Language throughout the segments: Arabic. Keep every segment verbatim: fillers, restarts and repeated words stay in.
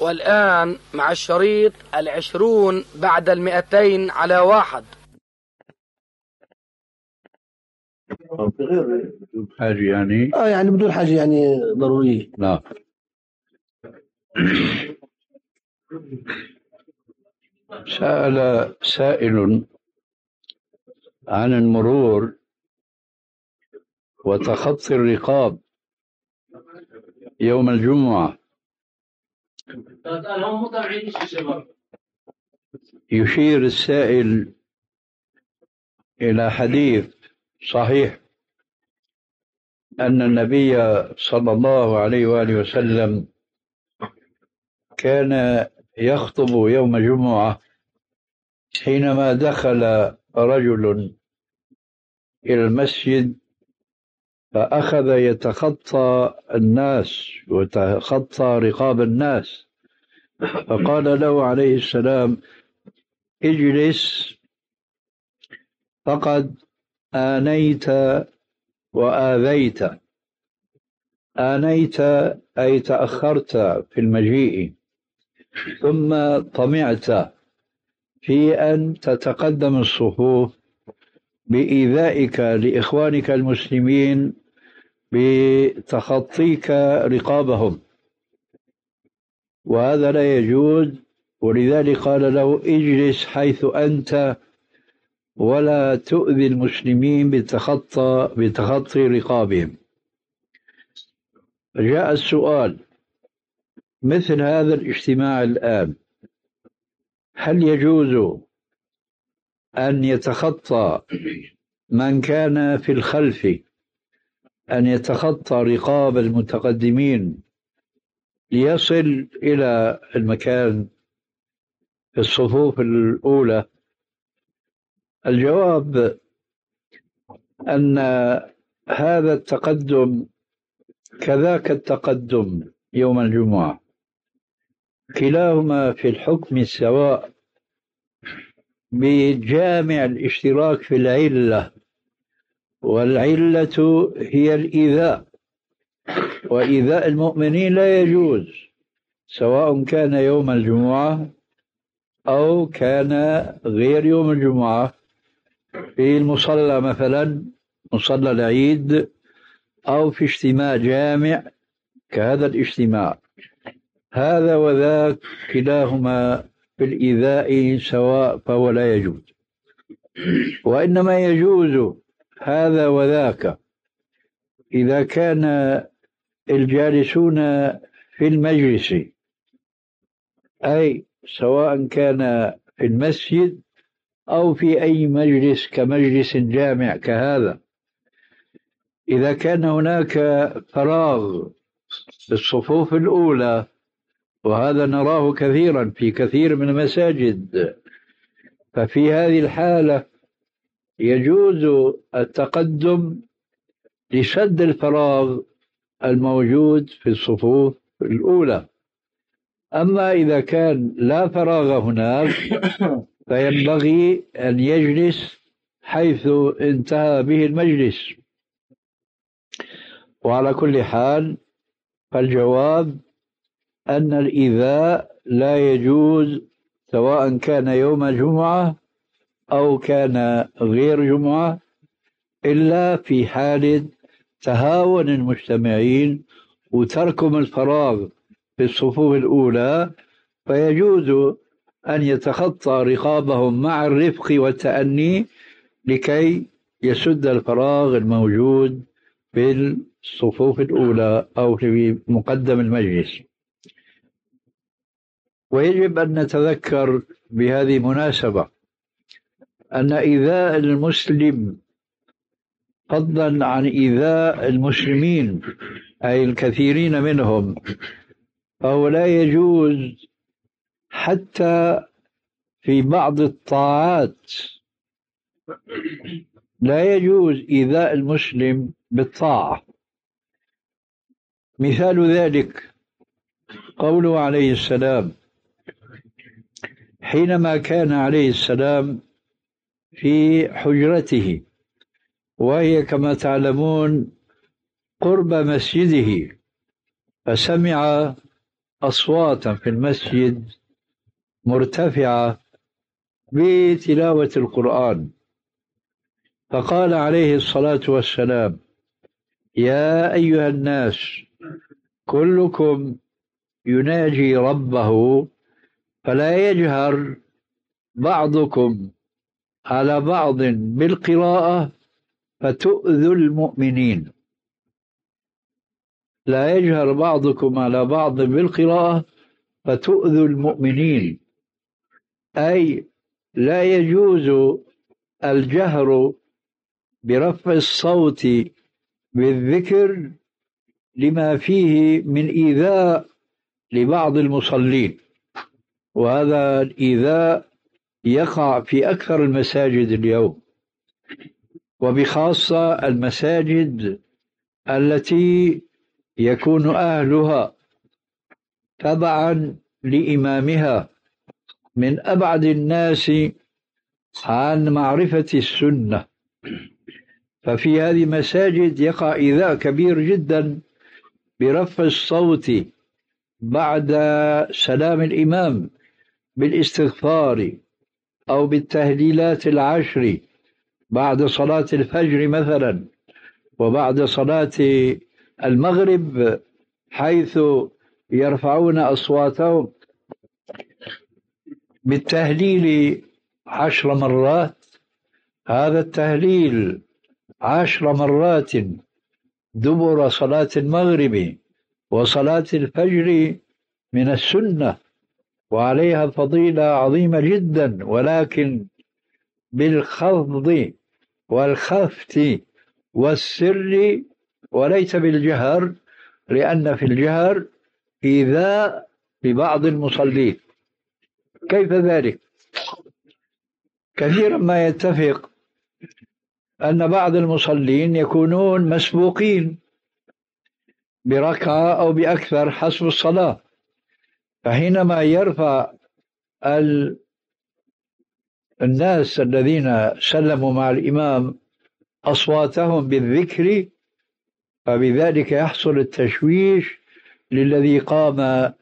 والآن مع الشريط العشرون بعد المئتين على واحد. غير حاجة يعني اه يعني بدون حاجة يعني ضرورية. نعم. سأل سائل عن المرور وتخطي الرقاب يوم الجمعة. يشير السائل إلى حديث صحيح أن النبي صلى الله عليه وآله وسلم كان يخطب يوم جمعة حينما دخل رجل إلى المسجد فأخذ يتخطى الناس ويتخطى رقاب الناس، فقال له عليه السلام: اجلس فقد آنيت وآذيت. آنيت أي تأخرت في المجيء، ثم طمعت في أن تتقدم الصفوف بإيذائك لإخوانك المسلمين بتخطيك رقابهم، وهذا لا يجوز. ولذلك قال له: اجلس حيث أنت ولا تؤذي المسلمين بتخطى بتخطي رقابهم. جاء السؤال: مثل هذا الاجتماع الآن هل يجوز أن يتخطى من كان في الخلف أن يتخطى رقاب المتقدمين ليصل إلى المكان في الصفوف الأولى؟ الجواب أن هذا التقدم كذاك التقدم يوم الجمعة كلاهما في الحكم سواء، بجامع الاشتراك في العلة، والعلة هي الإيذاء، وإيذاء المؤمنين لا يجوز سواء كان يوم الجمعة أو كان غير يوم الجمعة، في المصلى مثلا مصلى العيد، أو في اجتماع جامع كهذا الاجتماع. هذا وذاك كلاهما في الإيذاء سواء، فهو لا يجوز. وإنما يجوز هذا وذاك إذا كان الجالسون في المجلس، أي سواء كان في المسجد أو في أي مجلس كمجلس جامع كهذا، إذا كان هناك فراغ في الصفوف الأولى، وهذا نراه كثيرا في كثير من المساجد، ففي هذه الحالة يجوز التقدم لسد الفراغ الموجود في الصفوف الأولى. أما إذا كان لا فراغ هناك فينبغي أن يجلس حيث انتهى به المجلس. وعلى كل حال فالجواب أن الإيذاء لا يجوز سواء كان يوم جمعة أو كان غير جمعة، إلا في حالة تهاون المجتمعين وتركهم الفراغ في الصفوف الأولى، فيجوز أن يتخطى رقابهم مع الرفق والتأني لكي يسد الفراغ الموجود في الصفوف الأولى أو في مقدم المجلس. ويجب أن نتذكر بهذه المناسبة أن إيذاء المسلم فضلا عن إيذاء المسلمين أي الكثيرين منهم، فهو لا يجوز حتى في بعض الطاعات. لا يجوز إيذاء المسلم بالطاعة. مثال ذلك قوله عليه السلام حينما كان عليه السلام في حجرته، وهي كما تعلمون قرب مسجده، فسمع أصواتا في المسجد مرتفعة بتلاوة القرآن، فقال عليه الصلاة والسلام: يا أيها الناس كلكم يناجي ربه فلا يجهر بعضكم على بعض بالقراءة فتؤذوا المؤمنين. لا يجهر بعضكم على بعض بالقراءة فتؤذوا المؤمنين، أي لا يجوز الجهر برفع الصوت بالذكر لما فيه من إيذاء لبعض المصلين، وهذا الإيذاء يقع في أكثر المساجد اليوم، وبخاصة المساجد التي يكون أهلها تبعا لإمامها من أبعد الناس عن معرفة السنة. ففي هذه المساجد يقع إيذاء كبير جدا برفع الصوت بعد سلام الإمام بالاستغفار أو بالتهليلات العشر بعد صلاة الفجر مثلا، وبعد صلاة المغرب، حيث يرفعون أصواتهم بالتهليل عشر مرات. هذا التهليل عشر مرات دبر صلاة المغرب وصلاة الفجر من السنة، وعليها فضيلة عظيمة جدا، ولكن بالخفض والخفت والسر وليس بالجهر، لأن في الجهر إيذاء لبعض المصلين. كيف ذلك؟ كثيرا ما يتفق أن بعض المصلين يكونون مسبوقين بركعة أو بأكثر حسب الصلاة، فحينما يرفع الناس الذين سلموا مع الإمام أصواتهم بالذكر، فبذلك يحصل التشويش للذي قام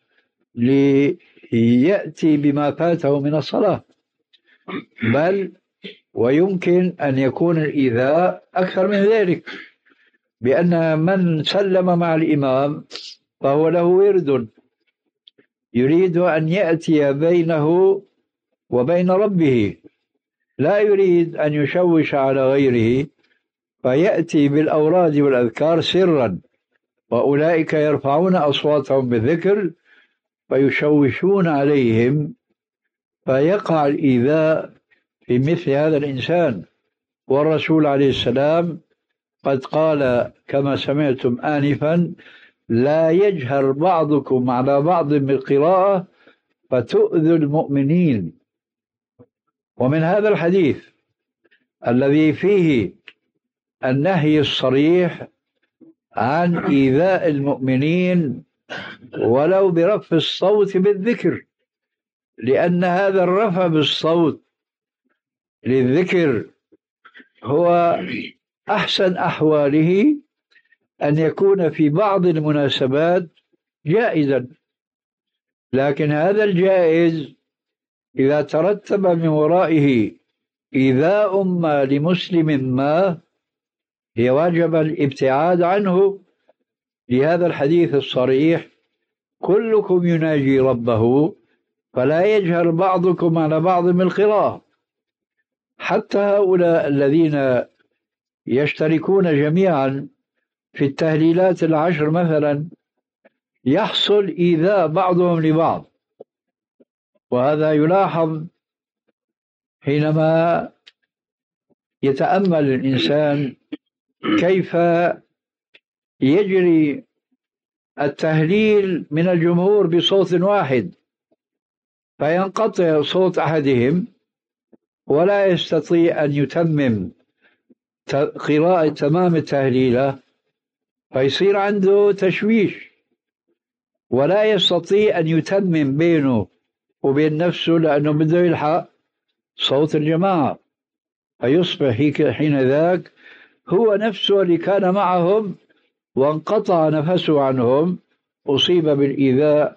ليأتي بما فاته من الصلاة، بل ويمكن أن يكون الإيذاء أكثر من ذلك، بأن من سلم مع الإمام فهو له ورد يريد أن يأتي بينه وبين ربه، لا يريد أن يشوش على غيره، فيأتي بالأوراد والأذكار سرا، وأولئك يرفعون أصواتهم بالذكر فيشوشون عليهم، فيقع الإيذاء في مثل هذا الإنسان. والرسول عليه السلام قد قال كما سمعتم آنفا: لا يجهر بعضكم على بعض بالقراءة فتؤذوا المؤمنين. ومن هذا الحديث الذي فيه النهي الصريح عن إيذاء المؤمنين ولو برفع الصوت بالذكر، لأن هذا الرفع بالصوت للذكر هو أحسن أحواله أن يكون في بعض المناسبات جائزا، لكن هذا الجائز إذا ترتب من ورائه إيذاء ما لمسلم ما هي واجب الابتعاد عنه، لهذا الحديث الصريح: كلكم يناجي ربه فلا يجهر بعضكم على بعض بالقراءة. حتى هؤلاء الذين يشتركون جميعا في التهليلات العشر مثلا يحصل إيذاء بعضهم لبعض، وهذا يلاحظ حينما يتأمل الإنسان كيف يجري التهليل من الجمهور بصوت واحد، فينقطع صوت أحدهم ولا يستطيع أن يتمم قراءة تمام التهليلة، فيصير عنده تشويش ولا يستطيع أن يتمم بينه وبين نفسه، لأنه بده يلحق صوت الجماعة، فيصبح حين ذاك هو نفسه اللي كان معهم وانقطع نفسه عنهم، أصيب بالإيذاء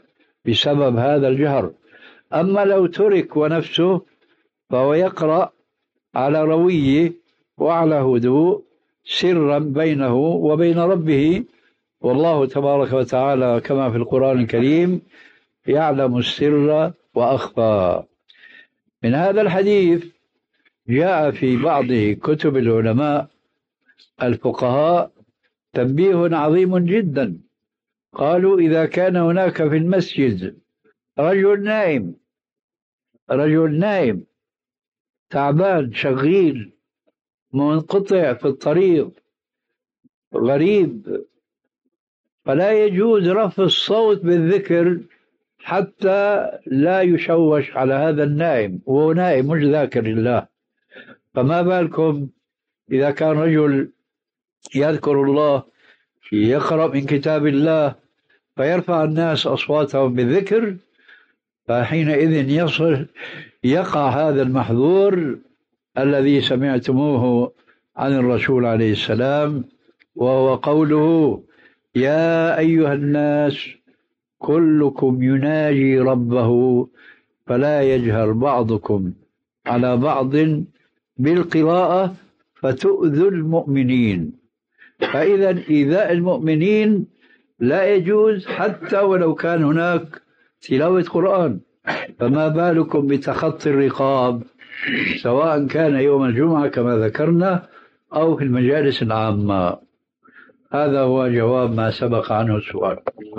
بسبب هذا الجهر. أما لو ترك ونفسه فهو يقرأ على رويه وعلى هدوء سرا بينه وبين ربه، والله تبارك وتعالى كما في القرآن الكريم يعلم السر وأخفى. من هذا الحديث جاء في بعض كتب العلماء الفقهاء تنبيه عظيم جدا. قالوا إذا كان هناك في المسجد رجل نائم رجل نائم تعبان شغيل منقطع في الطريق غريب، فلا يجوز رفع الصوت بالذكر حتى لا يشوش على هذا النائم، وهو نائم مش ذاكر الله. فما بالكم إذا كان رجل يذكر الله يقرأ من كتاب الله فيرفع الناس أصواتهم بالذكر، فحينئذ يصل يقع هذا المحذور الذي سمعتموه عن الرسول عليه السلام، وهو قوله: يا أيها الناس كلكم يناجي ربه فلا يجهر بعضكم على بعض بالقراءة فتؤذوا المؤمنين. فإذا إيذاء المؤمنين لا يجوز حتى ولو كان هناك تلاوة قرآن، فما بالكم بتخطي الرقاب سواء كان يوم الجمعة كما ذكرنا أو في المجالس العامة. هذا هو جواب ما سبق عنه السؤال.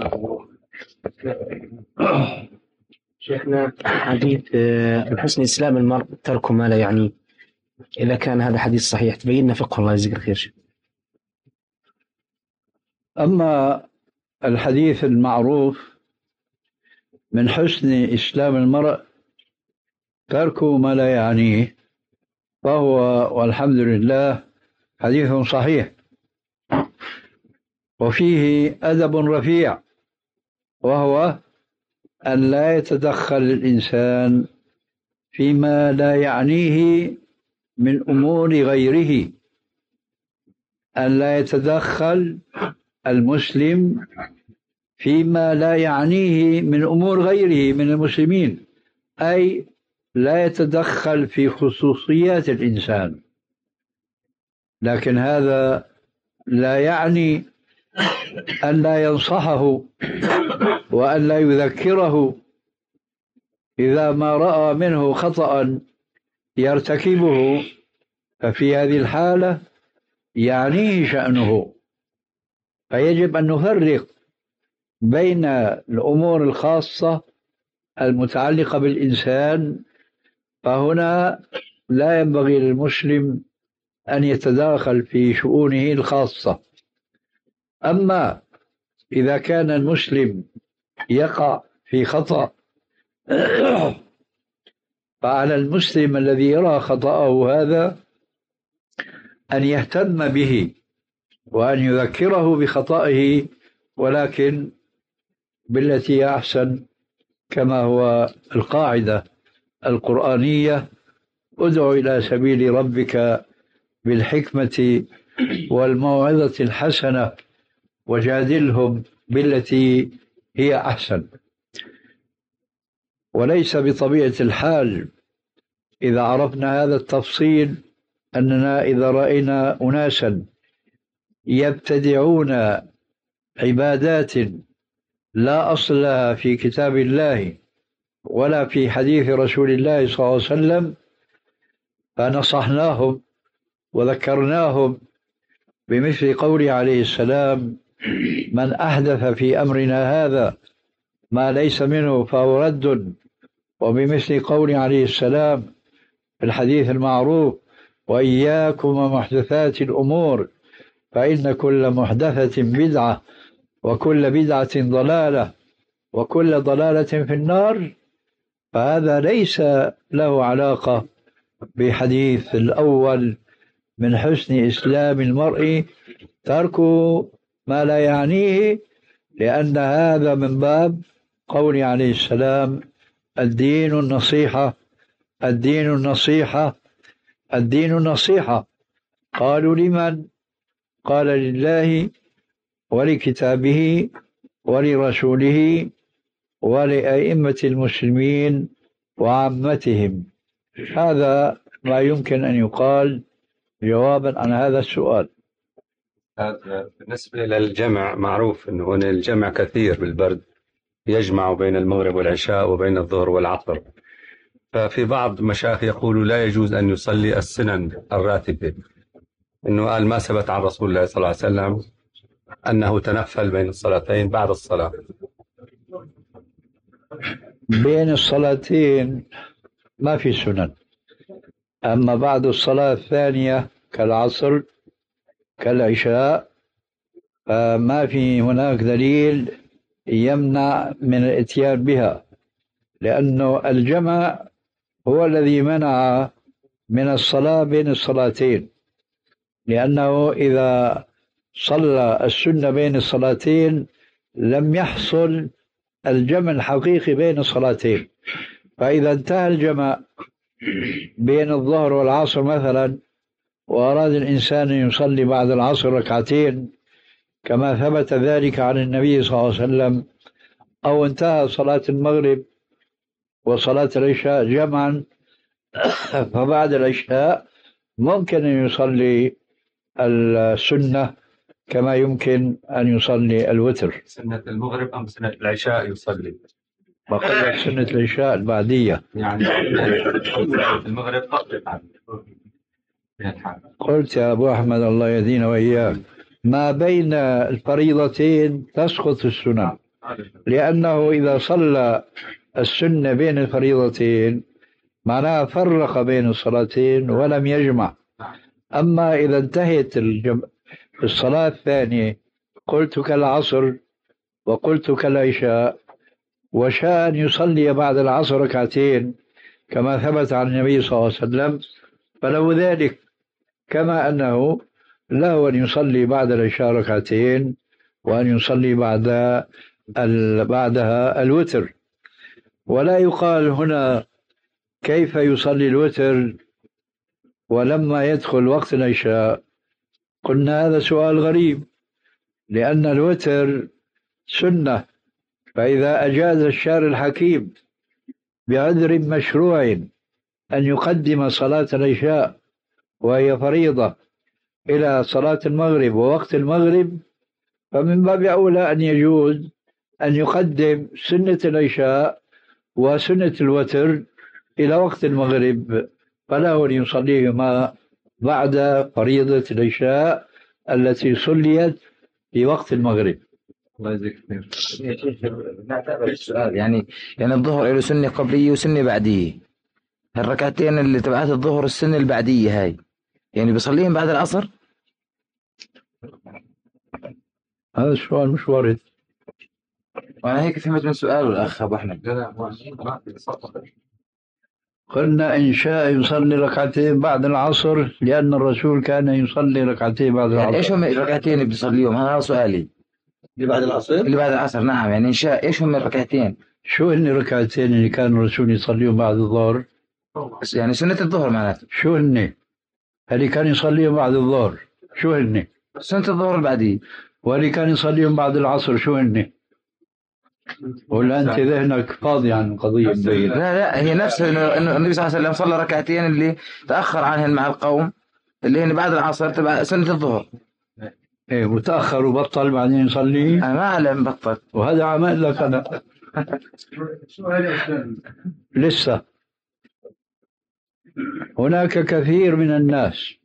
شيخنا، حديث من حسن إسلام المرء ترك ما لا يعنيه، إذا كان هذا حديث صحيح تبين فقه، الله يجزيك الخير. أما الحديث المعروف من حسن إسلام المرء ترك ما لا يعنيه فهو والحمد لله حديث صحيح، وفيه أدب رفيع، وهو أن لا يتدخل الإنسان فيما لا يعنيه من أمور غيره، أن لا يتدخل المسلم فيما لا يعنيه من أمور غيره من المسلمين، أي لا يتدخل في خصوصيات الإنسان. لكن هذا لا يعني أن لا ينصحه وأن لا يذكره إذا ما رأى منه خطأ يرتكبه، ففي هذه الحالة يعنيه شأنه. فيجب أن نفرق بين الأمور الخاصة المتعلقة بالإنسان، فهنا لا ينبغي للمسلم أن يتداخل في شؤونه الخاصة. أما إذا كان المسلم يقع في خطأ فعلى المسلم الذي يرى خطأه هذا أن يهتم به وأن يذكره بخطئه، ولكن بالتي أحسن، كما هو القاعدة القرآنية: ادع إلى سبيل ربك بالحكمة والموعظة الحسنة وجادلهم بالتي هي أحسن. وليس بطبيعة الحال إذا عرفنا هذا التفصيل أننا إذا رأينا أناسا يبتدعون عبادات لا أصل لها في كتاب الله ولا في حديث رسول الله صلى الله عليه وسلم فنصحناهم وذكرناهم بمثل قوله عليه السلام: من أحدث في أمرنا هذا ما ليس منه فهو رد، وبمثل قوله عليه السلام في الحديث المعروف: وإياكم ومحدثات الأمور فإن كل محدثة بدعة وكل بدعة ضلالة وكل ضلالة في النار. فهذا ليس له علاقة بحديث الأول من حسن إسلام المرء ترك ما لا يعنيه، لأن هذا من باب قول عليه السلام: الدين النصيحة الدين النصيحة الدين النصيحة. قالوا: لمن؟ قال: لله ولكتابه ولرسوله ولأئمة المسلمين وعامتهم. هذا ما يمكن أن يقال جوابا عن هذا السؤال. بالنسبة للجمع، معروف أنه هنا الجمع كثير بالبرد، يجمع بين المغرب والعشاء وبين الظهر والعصر. ففي بعض مشايخ يقولوا لا يجوز أن يصلي السنن الراتبة، أنه قال ما ثبت عن رسول الله صلى الله عليه وسلم أنه تنفل بين الصلاتين بعد الصلاة. بين الصلاتين ما في سنن، أما بعد الصلاة الثانية كالعصر كالعشاء فما في هناك دليل يمنع من الاتيان بها، لأنه الجمع هو الذي منع من الصلاة بين الصلاتين، لأنه إذا صلى السنة بين الصلاتين لم يحصل الجمع الحقيقي بين الصلاتين. فإذا انتهى الجمع بين الظهر والعصر مثلا، وأراد الإنسان أن يصلي بعد العصر ركعتين كما ثبت ذلك عن النبي صلى الله عليه وسلم، أو انتهى صلاة المغرب وصلاة العشاء جمعا، فبعد العشاء ممكن أن يصلي السنة كما يمكن أن يصلي الوتر. سنة المغرب أم سنة العشاء يصلي؟ بقول سنة العشاء البعدية يعني المغرب تطلق عنه. قلت يا أبو أحمد الله يهدينا وإياك، ما بين الفريضتين تسقط السنن، لأنه إذا صلى السنة بين الفريضتين معناها فرق بين الصلاتين ولم يجمع. أما إذا انتهت الصلاة الثانية قلت كالعصر وقلت كالعشاء، وشاء أن يصلي بعد العصر ركعتين كما ثبت عن النبي صلى الله عليه وسلم فله ذلك، كما أنه له أن يصلي بعد العشاء ركعتين وأن يصلي بعد بعدها الوتر. ولا يقال هنا كيف يصلي الوتر ولما يدخل وقت العشاء. قلنا هذا سؤال غريب، لأن الوتر سنة، فإذا أجاز الشارع الحكيم بعذر مشروع أن يقدم صلاة العشاء وهي فريضة إلى صلاة المغرب ووقت المغرب، فمن باب أولى أن يجوز أن يقدم سنة العشاء وسنة الوتر إلى وقت المغرب، فله أن يصليهما بعد فريضة العشاء التي صليت في وقت المغرب. الله يجزيك خير. نعتبر السؤال يعني يعني الظهر له سنة قبلية وسنة بعدية، الركعتين اللي تبعت الظهر السنة البعدية هاي يعني بيصليهم بعد العصر؟ هذا السؤال مش وارد. وأنا هيك فهمت من سؤاله الأخ أبو أحمد. قلنا إن شاء يصلي ركعتين بعد العصر لأن الرسول كان يصلي ركعتين بعد العصر. يعني إيش هم الركعتين اللي بيصليهم؟ هذا سؤالي. اللي بعد العصر؟ اللي بعد العصر نعم، يعني إن شاء إيش هم الركعتين؟ شو هن الركعتين اللي كان الرسول يصليهم بعد الظهر؟ يعني سنة الظهر معناته. شو هن؟ اللي كان يصليهم بعد الظهر شو هن؟ سنة الظهر البعدية. واللي كان يصليهم بعد العصر شو هن؟ ولا أنت ذهنك فاضي عن قضية بعيدة؟ لا لا هي نفس إنه النبي صلى الله عليه وسلم صلى ركعتين اللي تأخر عنهن مع القوم اللي هن بعد العصر تبع سنة الظهر. إيه وتأخر وبطل بعدين يصلي؟ أنا ما أعلم بطل. وهذا عمل لك أنا. لسه هناك كثير من الناس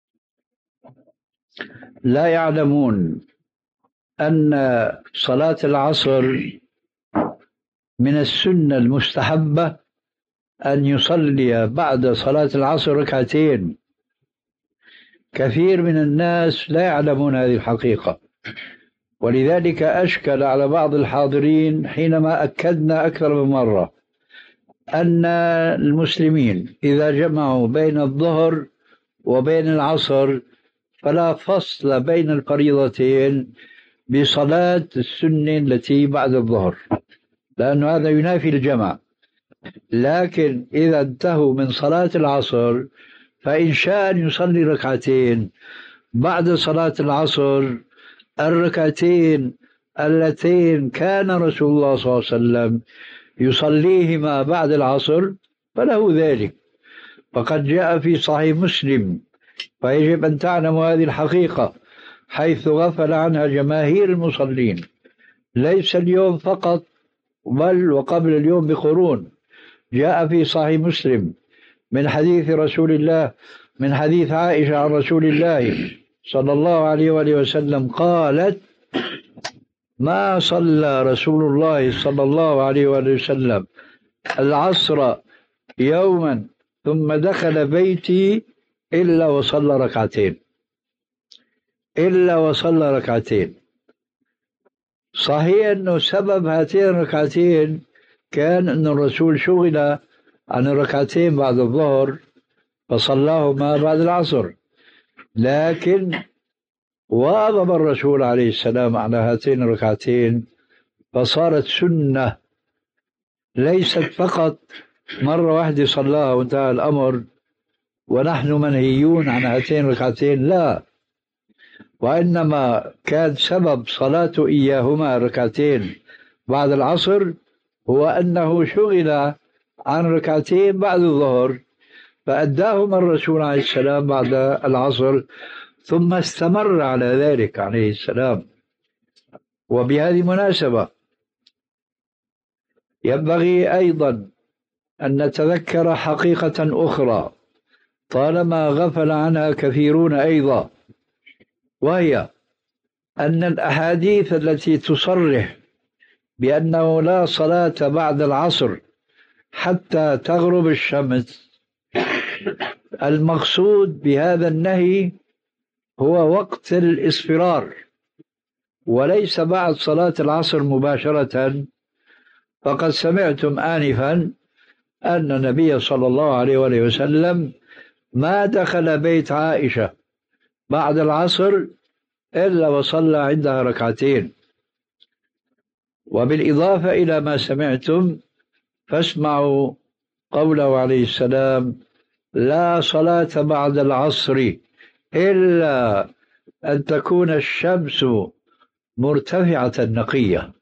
لا يعلمون أن صلاة العصر من السنة المستحبة أن يصلي بعد صلاة العصر ركعتين. كثير من الناس لا يعلمون هذه الحقيقة، ولذلك أشكل على بعض الحاضرين حينما أكدنا أكثر من مرة أن المسلمين إذا جمعوا بين الظهر وبين العصر فلا فصل بين الفريضتين بصلاة السنة التي بعد الظهر، لأن هذا ينافي الجمع. لكن إذا انتهوا من صلاة العصر فإن شاء أن يصلي ركعتين بعد صلاة العصر، الركعتين اللتين كان رسول الله صلى الله عليه وسلم يصليهما بعد العصر فله ذلك، فقد جاء في صحيح مسلم، فيجب أن تعلم هذه الحقيقة حيث غفل عنها جماهير المصلين، ليس اليوم فقط بل وقبل اليوم بقرون. جاء في صحيح مسلم من حديث رسول الله، من حديث عائشة عن رسول الله صلى الله عليه وآله وسلم قالت: ما صلى رسول الله صلى الله عليه وآله وسلم العصر يوما ثم دخل بيتي إلا وصلى ركعتين، إلا وصلى ركعتين. صحيح أنه سبب هاتين الركعتين كان أن الرسول شغل عن الركعتين بعد الظهر فصلاهما بعد العصر، لكن واظب الرسول عليه السلام على هاتين الركعتين فصارت سنة، ليست فقط مرة واحدة صلاها وانتهى الأمر ونحن منهيون عن هاتين الركعتين، لا، وإنما كان سبب صلاته إياهما ركعتين بعد العصر هو أنه شغل عن ركعتين بعد الظهر فأداهما الرسول عليه السلام بعد العصر، ثم استمر على ذلك عليه السلام. وبهذه المناسبة ينبغي أيضا أن نتذكر حقيقة أخرى طالما غفل عنها كثيرون أيضا، وهي أن الأحاديث التي تصرح بأنه لا صلاة بعد العصر حتى تغرب الشمس، المقصود بهذا النهي هو وقت الإصفرار وليس بعد صلاة العصر مباشرة. فقد سمعتم آنفا أن النبي صلى الله عليه وآله وسلم ما دخل بيت عائشة بعد العصر إلا وصلى عندها ركعتين. وبالإضافة إلى ما سمعتم فاسمعوا قوله عليه السلام: لا صلاة بعد العصر إلا أن تكون الشمس مرتفعة نقية.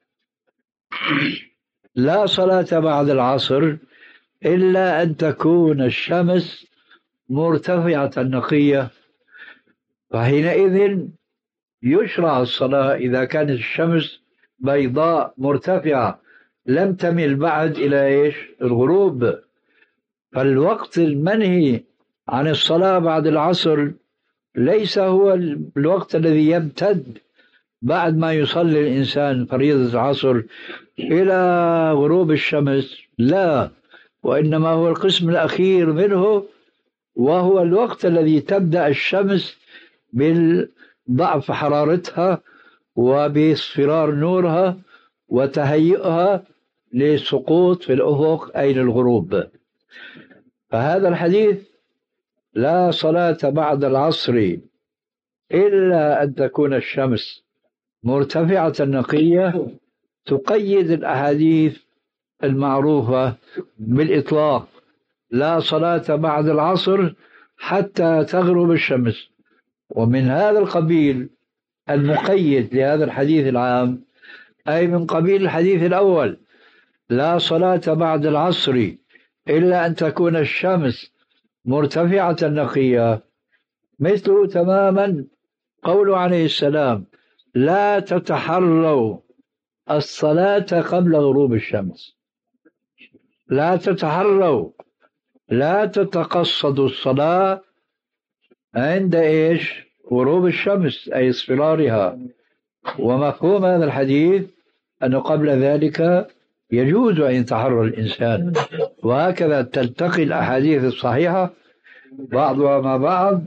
لا صلاة بعد العصر إلا أن تكون الشمس مرتفعة نقية، فحينئذ يشرع الصلاة إذا كانت الشمس بيضاء مرتفعة لم تمل بعد إلى إيش؟ الغروب. فالوقت المنهي عن الصلاة بعد العصر ليس هو الوقت الذي يمتد بعد ما يصلي الإنسان فريضة العصر إلى غروب الشمس، لا، وإنما هو القسم الأخير منه، وهو الوقت الذي تبدأ الشمس بالضعف حرارتها وباصفرار نورها وتهيئها للسقوط في الأفق أي للغروب. فهذا الحديث لا صلاة بعد العصر إلا أن تكون الشمس مرتفعة نقية تقيد الأحاديث المعروفة بالإطلاق: لا صلاة بعد العصر حتى تغرب الشمس. ومن هذا القبيل المقيد لهذا الحديث العام أي من قبيل الحديث الأول: لا صلاة بعد العصر إلا أن تكون الشمس مرتفعة نقية، مثله تماما قول عليه السلام: لا تتحروا الصلاة قبل غروب الشمس. لا تتحروا، لا تتقصدوا الصلاة عند إيش؟ غروب الشمس أي اصفرارها. ومفهوم هذا الحديث أنه قبل ذلك يجوز أن يتحرى الإنسان. وهكذا تلتقي الأحاديث الصحيحة بعضها مع بعض،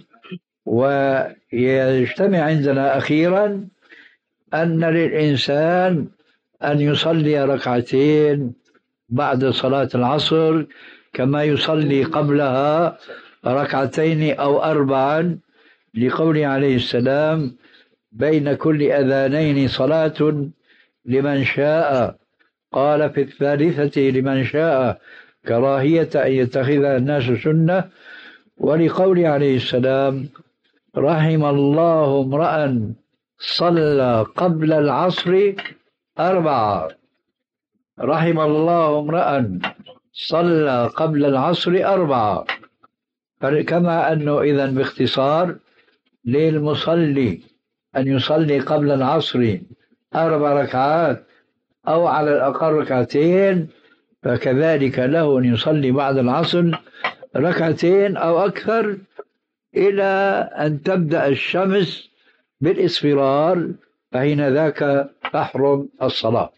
ويجتمع عندنا أخيرا أن للإنسان أن يصلي ركعتين بعد صلاة العصر كما يصلي قبلها ركعتين أو أربعا، لقوله عليه السلام: بين كل أذانين صلاة لمن شاء، قال في الثالثة لمن شاء، كراهية أن يتخذ الناس سنة. ولقوله عليه السلام: رحم الله امرأ صلى قبل العصر أربعة. رحم الله امرأ صلى قبل العصر أربعة. كما أنه إذن باختصار للمصلي أن يصلي قبل العصر أربع ركعات أو على الأقل ركعتين، فكذلك له أن يصلي بعد العصر ركعتين أو أكثر إلى أن تبدأ الشمس بالإصفرار، فحين ذاك تحرم الصلاة.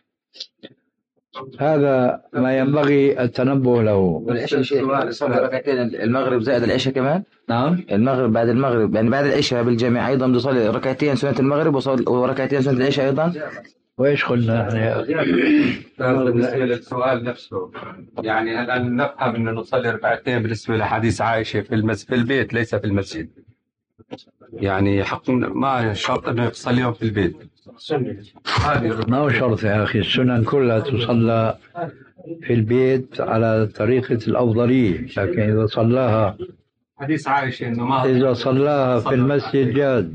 هذا ما ينبغي التنبه له. والعشاء يصلي ركعتين المغرب زائد العشاء كمان؟ نعم، المغرب بعد المغرب يعني بعد العشاء بالجامع أيضا بيصلي ركعتين سنة المغرب وركعتين سنة العشاء أيضا. وإيش قلنا احنا؟ بالنسبة للسؤال نفسه، يعني الآن نفهم أن نصلي ركعتين بالنسبة لحديث عائشة في المسجد في البيت ليس في المسجد، يعني حق ما شرط أنه يصليهم في البيت. ما هو شرط يا أخي، السنن كلها تصلى في البيت على طريقة الأفضلية، لكن إذا صلاها حديث عائشة إنه ما إذا صلاها في المسجد جاز.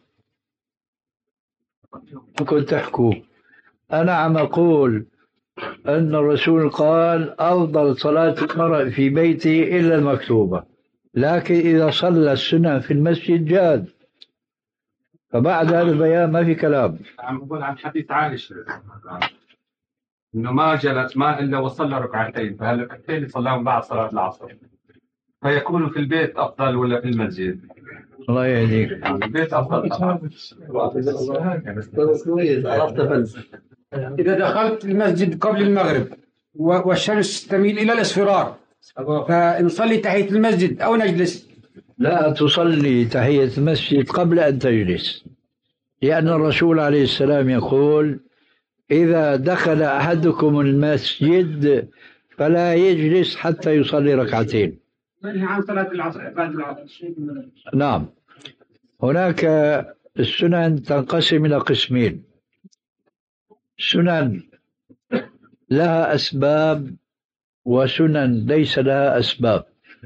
كنت تحكوا أنا عم أقول أن الرسول قال أفضل صلاة المرء في بيته إلا المكتوبة، لكن إذا صلى السنة في المسجد جاز. فبعد هذا البيان ما في كلام. عم بقول عن حديث عائشة إنه ما جلس ما إلا وصلى ركعتين، فهالركعتين اللي صلاهم بعد صلاة العصر، فيكون في البيت أفضل ولا في المسجد؟ الله يهديك. البيت أفضل طبعا. إذا دخلت المسجد قبل المغرب والشمس تميل إلى الإصفرار فنصلي تحية المسجد أو نجلس؟ لا تصلي تحية المسجد قبل أن تجلس، لأن الرسول عليه السلام يقول إذا دخل أحدكم المسجد فلا يجلس حتى يصلي ركعتين. عن صلاة العصر بعد العصر. نعم، هناك السنن تنقسم إلى قسمين: سنن لها أسباب وسنن ليس لها أسباب.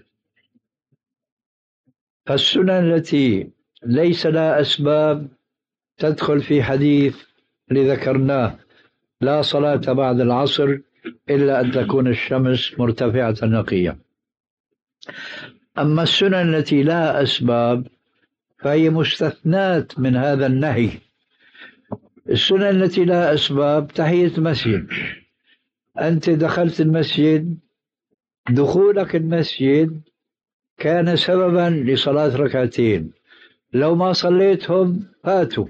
فالسنن التي ليس لها أسباب تدخل في حديث اللي ذكرناه: لا صلاة بعد العصر إلا أن تكون الشمس مرتفعة نقية. أما السنن التي لها أسباب فهي مستثنات من هذا النهي. السنن التي لها أسباب تحية المسجد. أنت دخلت المسجد، دخولك المسجد كان سببا لصلاة ركعتين، لو ما صليتهم فاتوا.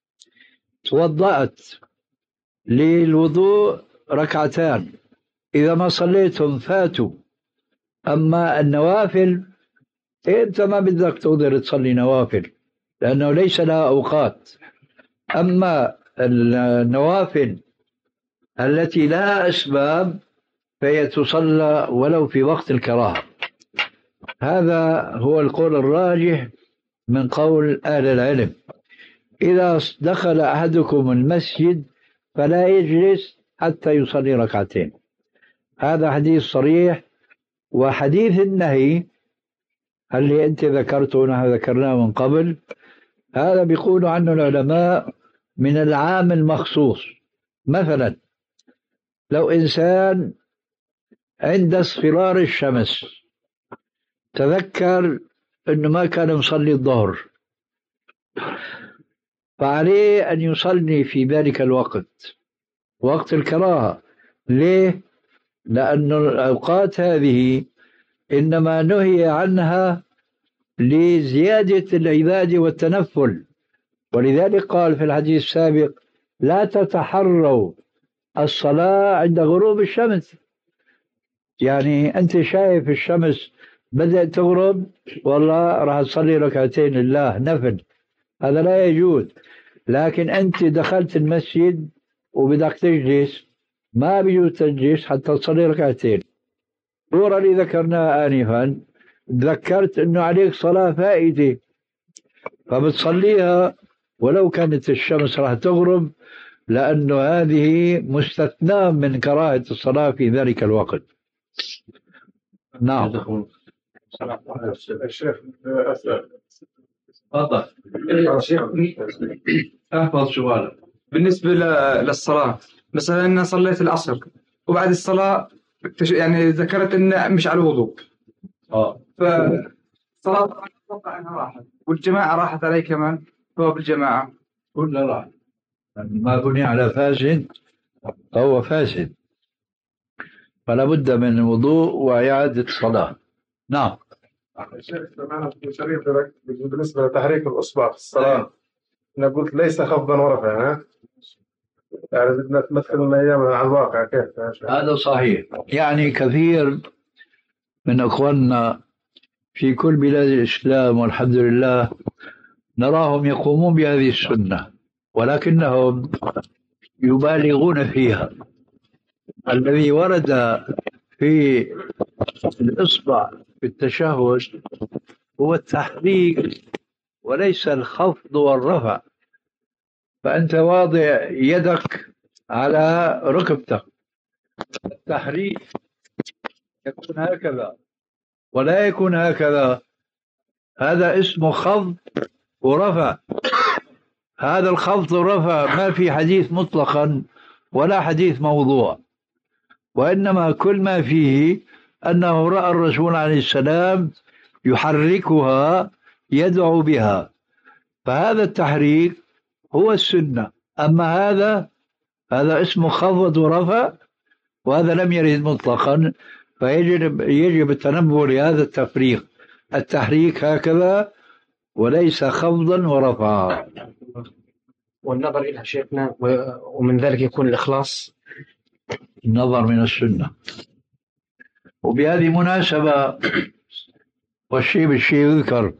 توضأت للوضوء ركعتان، إذا ما صليتهم فاتوا. أما النوافل أنت ما بدك تقدر تصلي نوافل لأنه ليس لها أوقات. أما النوافل التي لها أسباب فهي تصلى ولو في وقت الكراهة. هذا هو القول الراجح من قول أهل العلم. إذا دخل أحدكم المسجد فلا يجلس حتى يصلي ركعتين. هذا حديث صريح. وحديث النهي اللي أنت ذكرته ونحن ذكرناه من قبل، هذا بيقول عنه العلماء من العام المخصوص. مثلا لو إنسان عند اصفرار الشمس تذكر أنه ما كان يصلي الظهر، فعليه أن يصلي في ذلك الوقت، وقت الكراهة. ليه؟ لأن الأوقات هذه إنما نهي عنها لزيادة العبادة والتنفل، ولذلك قال في الحديث السابق: لا تتحروا الصلاة عند غروب الشمس. يعني أنت شايف الشمس بدأت تغرب، والله راح تصلي ركعتين لله نفل، هذا لا يجوز. لكن أنت دخلت المسجد وبدك تجلس، ما بيجوز تجلس حتى تصلي ركعتين. الصورة اللي ذكرناها آنفا تذكرت أنه عليك صلاة فائدة، فبتصليها ولو كانت الشمس راح تغرب، لأنه هذه مستثنى من كراهة الصلاة في ذلك الوقت. نعم. تفضل. احفظ سؤالك. بالنسبة ل- للصلاة، مثلا أنا صليت العصر وبعد الصلاة اكتش- يعني ذكرت إن مش على الوضوء، اه فالصلاة أتوقع إنها راحت والجماعة راحت علي كمان، هو بالجماعة. كلها راح. ما بني على فاسد فهو فاسد، فلا بد من وضوء وإعادة صلاة. نعم. شيخ معنا في شريف بالنسبة لتحريك الأصبع في الصلاة، أنا قلت ليس خفضا ورفعا، ها؟ يعني بدنا تمثل لنا إياه على الواقع كيف؟ هذا صحيح. يعني كثير من أخواننا في كل بلاد الإسلام والحمد لله نراهم يقومون بهذه السنة، ولكنهم يبالغون فيها. الذي ورد في الإصبع في التشهد هو التحريك وليس الخفض والرفع. فأنت واضع يدك على ركبتك، التحريك يكون هكذا ولا يكون هكذا، هذا اسمه خفض ورفع. هذا الخفض والرفع ما في حديث مطلقا ولا حديث موضوع، وإنما كل ما فيه أنه رأى الرسول عليه السلام يحركها يدعو بها، فهذا التحريك هو السنة. أما هذا هذا اسمه خفض ورفع، وهذا لم يرد مطلقا، فيجب يجب التنبه لهذا التفريق. التحريك هكذا وليس خفضا ورفعا. والنظر إلى شيخنا، ومن ذلك يكون الإخلاص. النظر من السنة. وبهذه مناسبة والشيء بالشيء يذكر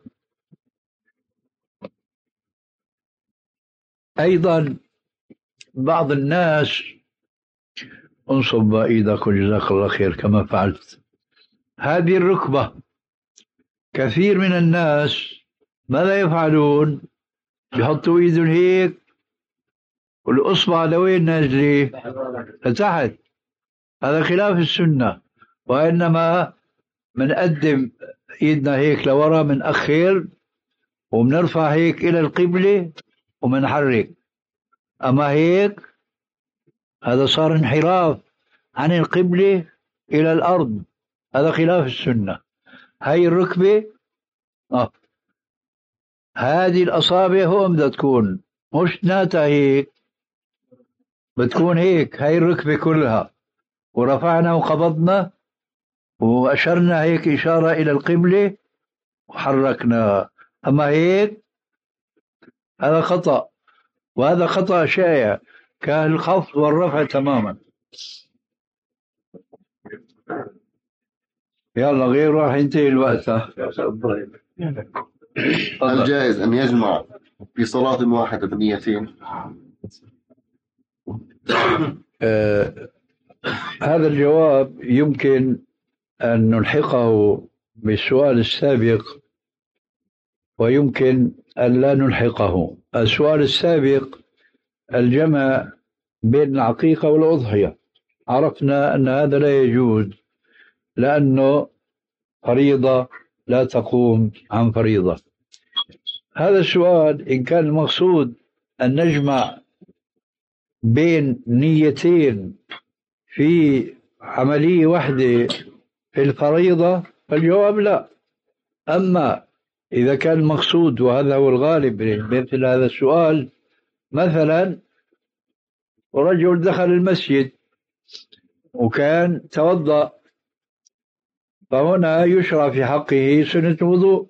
أيضا بعض الناس، انصب ايدك وجزاك الله خير كما فعلت. هذه الركبة كثير من الناس ماذا يفعلون؟ يحطوا ايدهم هيك والأصبع لوين نازلة؟ لتحت. هذا خلاف السنة، وإنما منقدم ايدنا هيك لورا، منأخر ومنرفع هيك إلى القبلة ومنحرك. أما هيك هذا صار انحراف عن القبلة إلى الأرض، هذا خلاف السنة. هاي الركبة آه. هذه الأصابع هم بدها تكون مش ناتا هيك، بتكون هيك. هاي الركبة كلها، ورفعنا وقبضنا وأشرنا هيك إشارة إلى القبلة وحركنا. أما هيك هذا خطأ، وهذا خطأ شائع كالخفض والرفع تماما. يلا غير راح ينتهي الوقت. هل جائز أن يجمع في صلاة واحدة بنيتين؟ آه هذا الجواب يمكن أن نلحقه بالسؤال السابق، ويمكن أن لا نلحقه. السؤال السابق الجمع بين العقيقة والأضحية، عرفنا أن هذا لا يجوز لأنه فريضة لا تقوم عن فريضة. هذا السؤال إن كان المقصود أن نجمع بين نيتين في عملية واحدة في الفريضة فالجواب لا. أما إذا كان المقصود، وهذا هو الغالب مثل هذا السؤال، مثلا رجل دخل المسجد وكان توضأ، فهنا يشرع في حقه سنة الوضوء،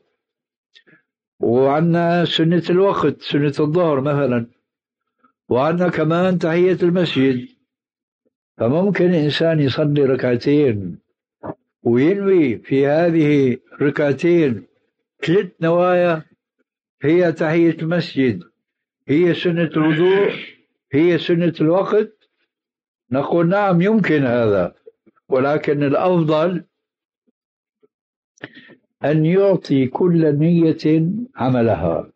وعندنا سنة الوقت سنة الظهر مثلا، وعندنا كمان تحية المسجد. فممكن إنسان يصلي ركعتين وينوي في هذه ركعتين ثلاث نوايا، هي تحية المسجد، هي سنة الوضوء، هي سنة الوقت. نقول نعم يمكن هذا، ولكن الأفضل أن يعطي كل نية عملها.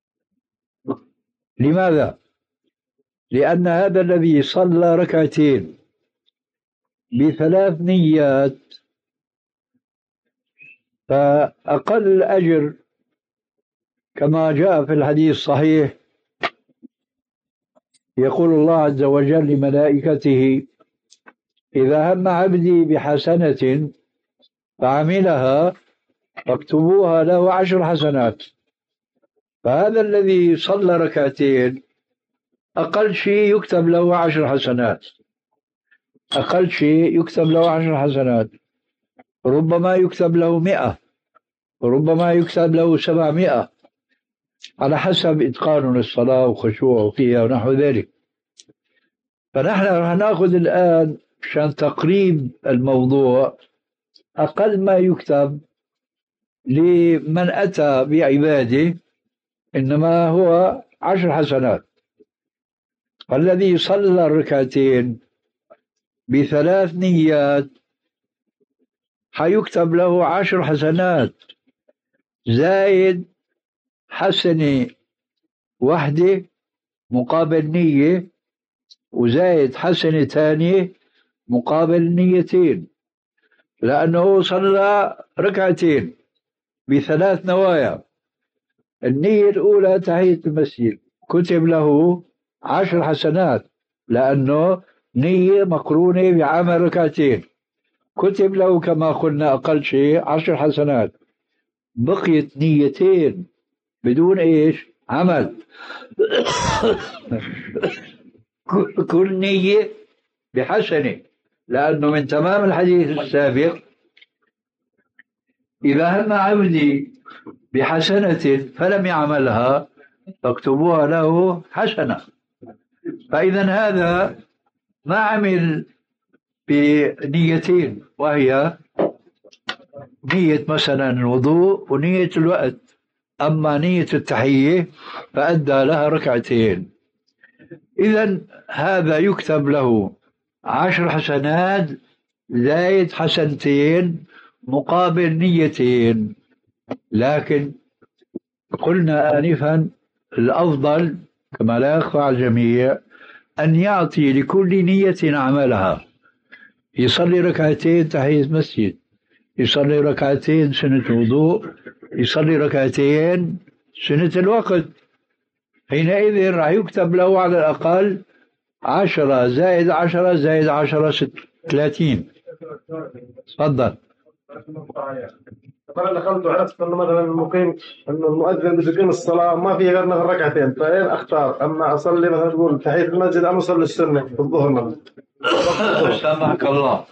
لماذا؟ لأن هذا الذي صلى ركعتين بثلاث نيات فأقل أجر كما جاء في الحديث الصحيح يقول الله عز وجل لملائكته إذا هم عبدي بحسنة فعملها فاكتبوها له عشر حسنات. فهذا الذي صلى ركعتين أقل شيء يكتب له عشر حسنات، أقل شيء يكتب له عشر حسنات، ربما يكتب له مئة، ربما يكتب له سبعمائة، على حسب إتقانه للصلاة وخشوعه فيها ونحو ذلك. فنحن رح نأخذ الآن عشان تقريب الموضوع أقل ما يكتب لمن أتى بعباده إنما هو عشر حسنات. الذي صلى الركعتين بثلاث نيات حيكتب له عشر حسنات زائد حسنة واحدة مقابل نية، وزائد حسنة ثانية مقابل نيتين، لأنه صلى ركعتين بثلاث نوايا. النية الأولى تحية المسجد كتب له عشر حسنات لأنه نية مقرونة بعمل ركعتين، كتب له كما قلنا أقل شيء عشر حسنات. بقيت نيتين بدون إيش عمل كل نية بحسنة، لأنه من تمام الحديث السابق إذا هم عبدي بحسنة فلم يعملها فاكتبوها له حسنة. فإذا هذا ما عمل بنيتين، وهي نية مثلا الوضوء ونية الوقت، أما نية التحية فأدى لها ركعتين. إذا هذا يكتب له عشر حسنات زائد حسنتين مقابل نيتين. لكن قلنا آنفا الأفضل كما لا يخفى على الجميع أن يعطي لكل نية عملها. يصلي ركعتين تحية مسجد، يصلي ركعتين سنة وضوء، يصلي ركعتين سنة الوقت، حينئذ راح يكتب له على الأقل عشرة زائد عشرة زائد عشرة ست ثلاثين. تفضل. أنا دخلت وعرفت أنه مثلا المقيم أنه المؤذن بده يقيم الصلاة ما في غير مثلا ركعتين، فأين أختار؟ أما أصلي مثلا تقول تحية المسجد أم أصلي السنة بالظهر مثلا؟ سامحك الله.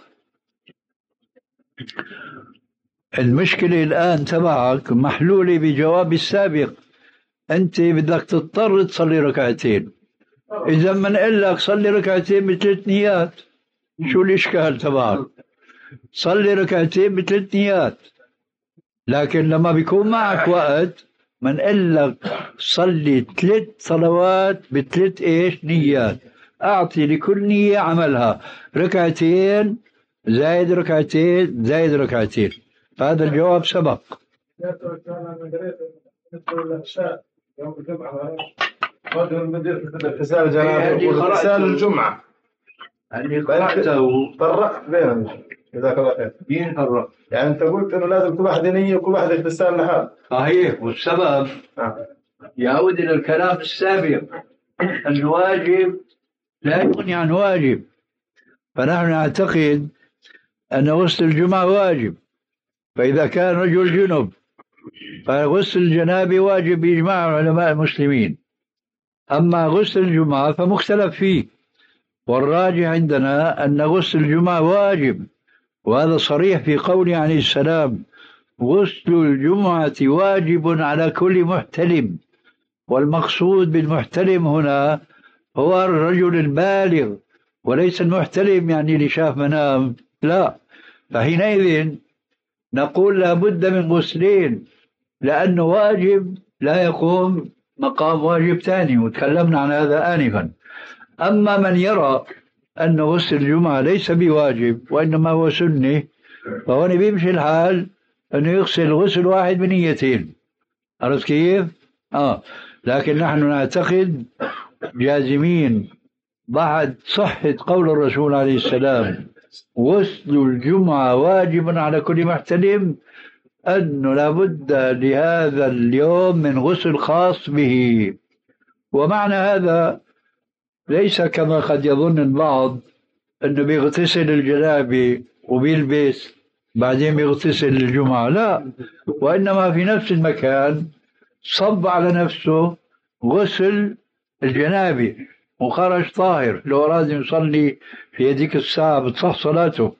المشكلة الآن تبعك محلولة بجواب السابق. أنت بدك تضطر تصلي ركعتين، إذا ما نقول لك صلي ركعتين بثلاث نيات شو الإشكال تبعك؟ صلي ركعتين بثلاث نيات. لكن لما بيكون معك وقت ما نقول لك صلي ثلاث صلوات بثلاث إيش نيات، أعطي لكل نية عملها ركعتين زائد ركعتين زائد ركعتين. هذا الجواب سبق. يوم الجمعة اغتسال جنابه واغتسال الجمعة اللي قرأته فرقت بينهم. جزاك الله خير. مين فرق؟ يعني أنت قلت إنه لازم كل واحد نية وكل واحد اغتسال لحال. صحيح، والسبب آه. يعود إلى الكلام السابق، الواجب لا يغني عن واجب. فنحن نعتقد أن غسل الجمعة واجب، فإذا كان رجل جنب فغسل الجنابة واجب بإجماع علماء المسلمين. أما غسل الجمعة فمختلف فيه، والراجح عندنا أن غسل الجمعة واجب، وهذا صريح في قوله عليه السلام غسل الجمعة واجب على كل محتلم. والمقصود بالمحتلم هنا هو الرجل البالغ، وليس المحتلم يعني اللي شاف منام، لا. فحينئذ نقول لابد من غسلين، لأنه واجب لا يقوم مقام واجب ثاني، وتكلمنا عن هذا آنفا. أما من يرى أن غسل الجمعة ليس بواجب وإنما هو سنة، فهون بيمشي الحال أنه يغسل غسل واحد بنيتين. عرفت كيف؟ آه. لكن نحن نعتقد جازمين بعد صحة قول الرسول عليه السلام غسل الجمعة واجب على كل محتلم، أنه لابد لهذا اليوم من غسل خاص به. ومعنى هذا ليس كما قد يظن البعض أنه بيغتسل الجنابة وبيلبس بعدين بيغتسل الجمعة، لا، وإنما في نفس المكان صب على نفسه غسل الجنابة وخرج طاهر، لو أراد يصلي في هذيك الساعة بتصح صلاته،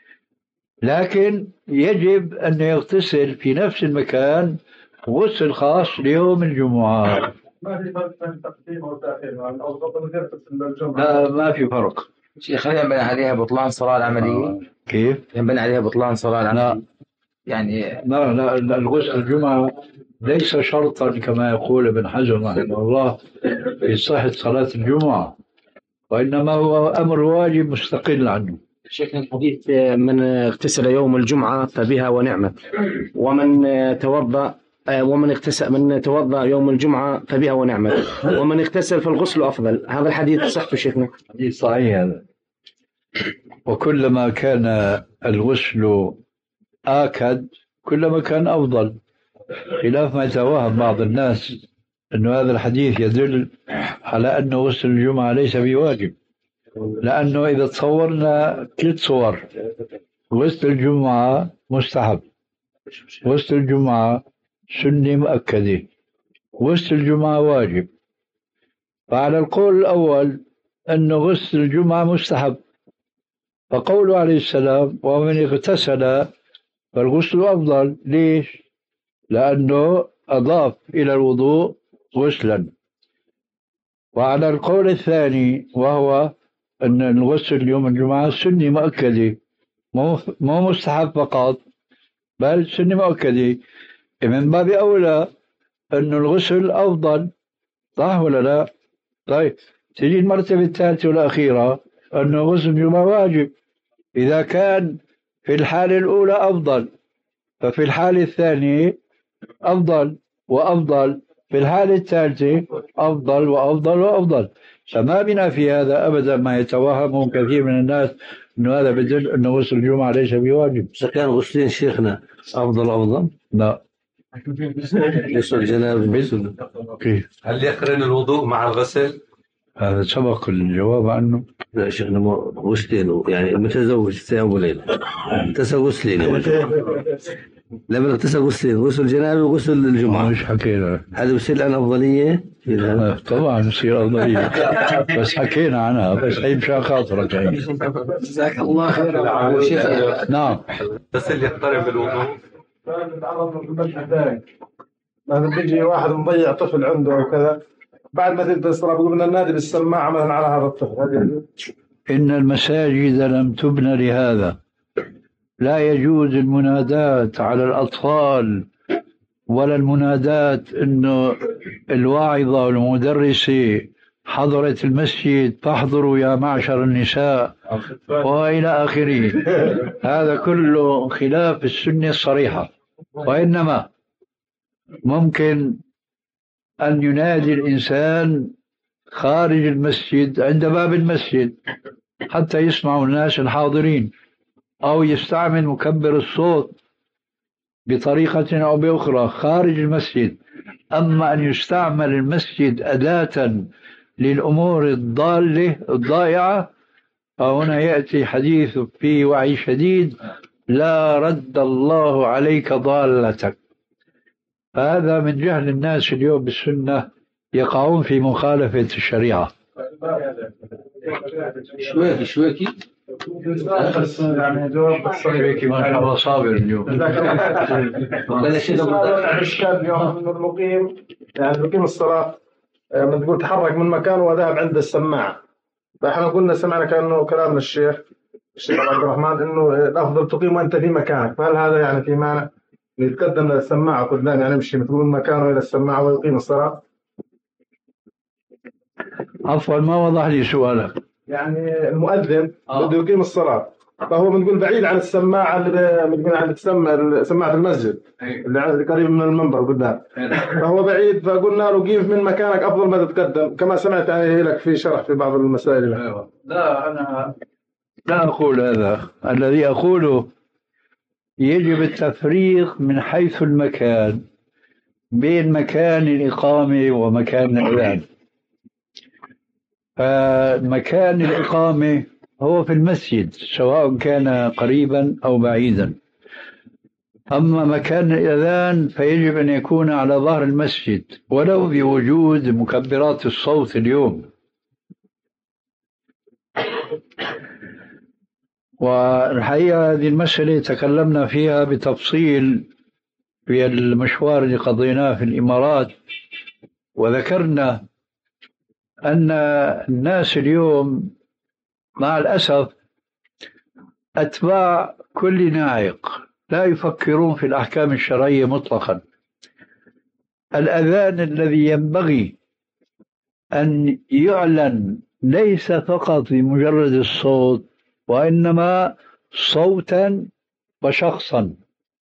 لكن يجب أن يغتسل في نفس المكان غسل خاص ليوم الجمعة. ما في فرق بين تقديم أو تأخير، أو قبل غير الجمعة. لا، ما في فرق. شيخ هل ينبني عليها بطلان صلاة العملية؟ آه. كيف؟ ينبني عليها بطلان صلاة العملية؟ لا. يعني لا لا لا، الغسل الجمعة ليس شرطا كما يقول ابن حجر رحمه الله في صحة صلاة الجمعة، وإنما هو أمر واجب مستقل عنه. شيخنا الحديث من اغتسل يوم الجمعة فبها ونعمت، ومن توضأ ومن اغتسل من توضأ يوم الجمعة فبها ونعمت، ومن اغتسل فالغسل أفضل. هذا الحديث صح شيخنا؟ حديث صحيح هذا. وكلما كان الغسل آكد كلما كان أفضل، خلاف ما يتوهم بعض الناس أن هذا الحديث يدل على أن غسل الجمعة ليس بواجب، لأنه إذا تصورنا ثلاث صور: غسل الجمعة مستحب، غسل الجمعة سنة مؤكدة، غسل الجمعة واجب. فعلى القول الأول أن غسل الجمعة مستحب، فقوله عليه السلام ومن اغتسل فالغسل أفضل. ليش؟ لأنه أضاف إلى الوضوء غسلا. وعلى القول الثاني وهو أن الغسل يوم الجمعة سنة مؤكدة، مو مستحب فقط بل سنة مؤكدة، من باب أولى أن الغسل أفضل، صح ولا لا؟ طيب تجي المرتبة الثالثة والأخيرة أن غسل الجمعة واجب. إذا كان في الحالة الأولى أفضل ففي الحالة الثانية أفضل وأفضل، في الحالة الثالثة أفضل وأفضل وأفضل. فما بنا في هذا أبدا ما يتوهمه كثير من الناس أنه هذا بدل أن غسل الجمعة ليس بواجب. إذا كان غسلين شيخنا أفضل أفضل؟ لا. غسل الجنابة كيف؟ هل يقرن الوضوء مع الغسل؟ هذا سبق الجواب عنه. لا شيخنا غسلين، يعني متزوج ثياب وليلة اغتسل غسلين، لما اغتسل غسلين، غسل جنابه وغسل الجمعة. مش حكينا هذا بصير عن أفضلية؟ طبعا بصير أفضلية، بس حكينا عنها، بس هي مشان خاطرك. جزاك الله خير شيخ. نعم. بس اللي يقترب بالوضوء نتعرض من البدء الثاني، مثلا بيجي واحد مضيع طفل عنده وكذا، بعد ما تنتهي الصلاة بيقول لنا نادي بالسماعة مثلا على هذا الطفل. إن المساجد لم تبنى لهذا، لا يجوز المنادات على الأطفال ولا المنادات إنه الواعظة والمدرسة حضرت المسجد فاحضروا يا معشر النساء وإلى آخره. هذا كله خلاف السنة الصريحة. وإنما ممكن أن ينادي الإنسان خارج المسجد عند باب المسجد حتى يسمعوا الناس الحاضرين، أو يستعمل مكبر الصوت بطريقة أو بأخرى خارج المسجد. أما أن يستعمل المسجد أداة للأمور الضالة الضائعة، فهنا يأتي حديث فيه وعي شديد: لا رد الله عليك ضالتك. هذا من جهل الناس اليوم بالسنة، يقعون في مخالفة الشريعة. شويكي شويكي يعني جواب شويكي ما شاء الله صابر اليوم. لا شيء إشكال اليوم إنه المقيم يعني المقيم الصلاة لما تقول تحرك من مكانه وذهب عند السماعة، فإحنا قلنا سمعنا كأنه كلام الشيخ الشيخ عبد الرحمن إنه الأفضل تقيم وأنت في مكانك، فهل هذا يعني في معنى يتقدم للسماعة قدام يعني يمشي تقول من مكانه إلى السماعة ويقيم الصلاة؟ عفوا ما وضح لي سؤالك. يعني المؤذن آه. بده يقيم الصلاة، فهو بنقول بعيد عن السماعة اللي بنقول عن تسمى سماعة المسجد اللي قريب من المنبر قدام، فهو بعيد، فقلنا له قيم من مكانك أفضل ما تتقدم، كما سمعت يعني لك في شرح في بعض المسائل. لا أنا لا أقول هذا. الذي أقوله يجب التفريق من حيث المكان بين مكان الإقامة ومكان الأذان. فمكان الإقامة هو في المسجد سواء كان قريبا أو بعيدا، أما مكان الأذان فيجب أن يكون على ظهر المسجد ولو بوجود مكبرات الصوت اليوم. والحقيقة هذه المسألة تكلمنا فيها بتفصيل في المشوار اللي قضيناه في الإمارات، وذكرنا أن الناس اليوم مع الأسف أتباع كل ناعق، لا يفكرون في الأحكام الشرعية مطلقا. الأذان الذي ينبغي أن يعلن ليس فقط بمجرد الصوت وإنما صوتا وشخصا.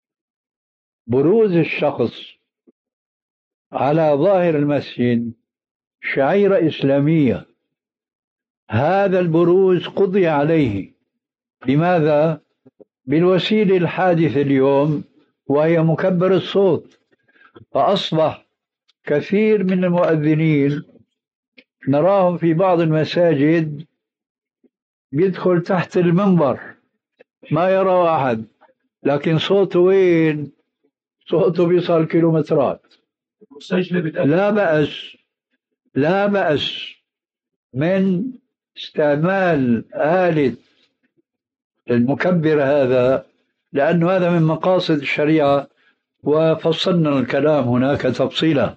بروز الشخص على ظاهر المسجد شعيرة إسلامية، هذا البروز قضي عليه. لماذا؟ بالوسيلة الحادثة اليوم وهي مكبر الصوت. فأصبح كثير من المؤذنين نراهم في بعض المساجد بيدخل تحت المنبر ما يرى أحد، لكن صوته وين؟ صوته بيصل كيلومترات. لا بأس لا بأس من استعمال آلة المكبر هذا، لأنه هذا من مقاصد الشريعة وفصلنا الكلام هناك تفصيلا.